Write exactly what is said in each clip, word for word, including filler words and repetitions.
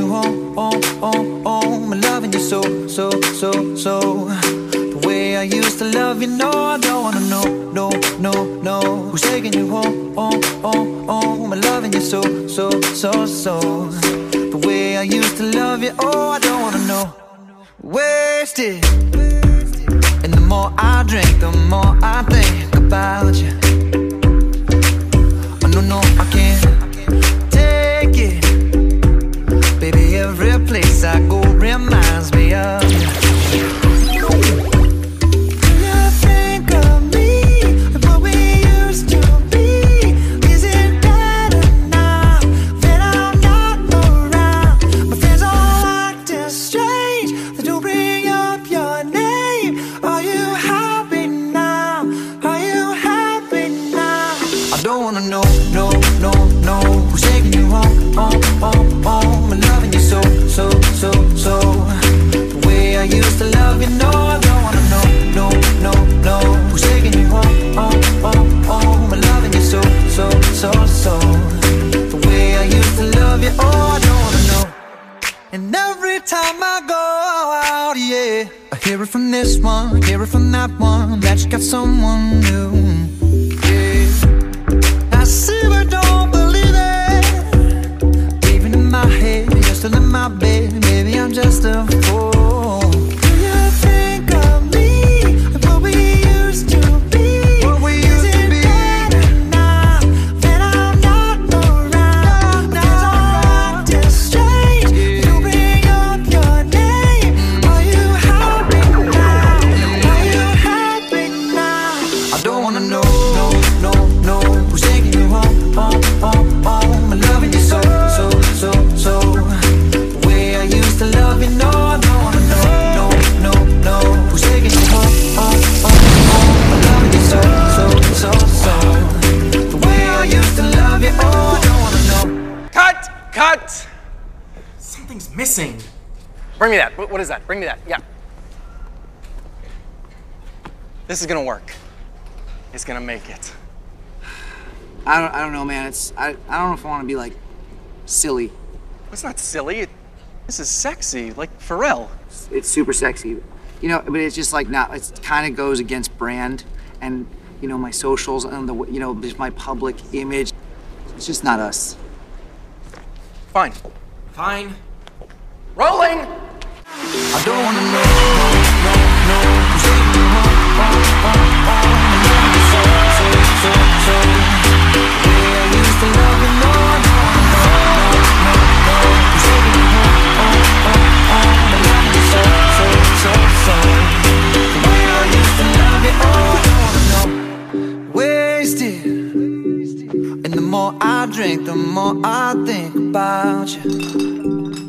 home, oh, oh, oh, I'm loving you so, so, so, so. The way I used to love you, no, I don't wanna know, no, no, no. Who's taking you home, oh, oh, oh, I'm loving you so, so, so, so. The way I used to love you, oh, I don't wanna know. Wasted. And the more I drink, the more I think about you. Oh, no, no, I can't take it. Baby, every place I go reminds me of you. Hear it from this one, hear it from that one, that you got someone new. Yeah. I see but don't believe it. Even in my head, you're still in my bed. Maybe I'm just a fool. Do you think of me and what we used to be? What we used to be. Better now that I'm not around. Now I'm acting strange. You bring up your name. Are you happy? I don't wanna know, no, no, no. Who's taking you home, home, home, home? I'm loving you so, so, so, so. The way I used to love you, no, I don't wanna know, no, no, no. Who's taking you home, home, home, home? I'm loving you so, so, so, so. The way I used to love you, oh, I don't wanna know. Cut! Cut! Something's missing. Bring me that. What, what is that? Bring me that. Yeah. This is gonna work. It's gonna make it. I don't, I don't know, man. It's I, I don't know if I want to be like silly. It's not silly. It, this is sexy, like Pharrell. It's, it's super sexy, you know. But it's just like not. It kind of goes against brand and you know my socials and the you know just my public image. It's just not us. Fine. Fine. Rolling. I don't wanna know, no, no, no. Who's taking you home, home, home, home? I'm loving you so, so, so, so. The way I used to love you, no, I don't wanna know, no, no, no. Who's taking you home, home, home, home? I'm loving you so, so, so, so. The way I used to love you, oh, I don't wanna know. Wasted. And the more I drink, the more I think about you.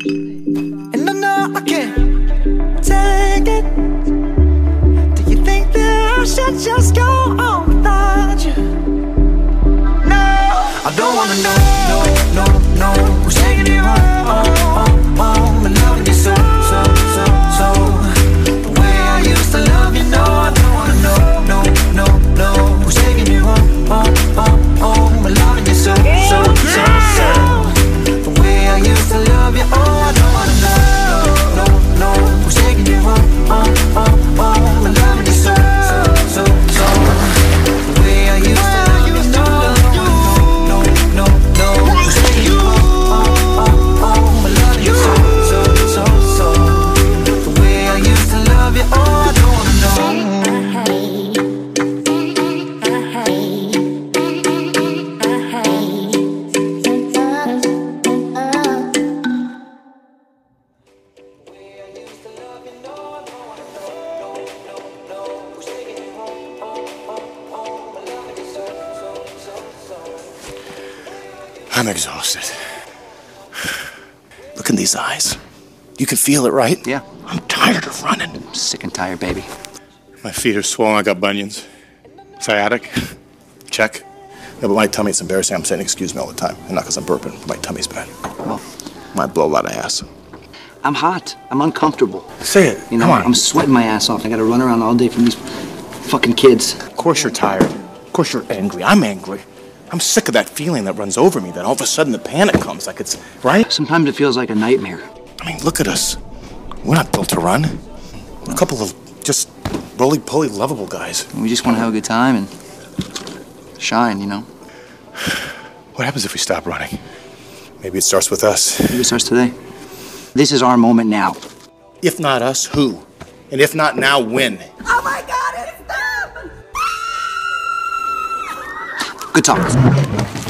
I can't take it. Do you think that I should just go on without you? No, I don't wanna know, no, no, no. Who's taking you home, home, home? I'm loving you so, so, so, so. The way I used to love you, no, I don't wanna know, no, no, no. Who's taking you home, home, home, home? I'm loving you so, so, so, so. The way I used to love you, oh, I don't wanna know. No, no, who's taking you home, home, home, home? I'm loving you so, so, so, so. The way I used to love you, no, no, no, no. Who's taking you home, home, home, home? I'm loving you so, so, so, so. The way I used to love you, oh, I don't wanna know. I'm exhausted. Look in these eyes. You can feel it, right? Yeah. I'm tired of running. I'm sick and tired, baby. My feet are swollen. I got bunions. Sciatic. Check. No, but my tummy, it's embarrassing. I'm saying excuse me all the time. And not because I'm burping, but my tummy's bad. Well, I blow a lot of ass. I'm hot. I'm uncomfortable. Say it. You know, Come on. I'm sweating my ass off. I gotta run around all day from these fucking kids. Of course you're tired. Of course you're angry. I'm angry. I'm sick of that feeling that runs over me, that all of a sudden the panic comes, like it's, right? Sometimes it feels like a nightmare. I mean, look at us. We're not built to run. We're a couple of just roly-poly lovable guys. We just want to have a good time and shine, you know? What happens if we stop running? Maybe it starts with us. Maybe it starts today. This is our moment now. If not us, who? And if not now, when? Oh my God, it's them! Good talk.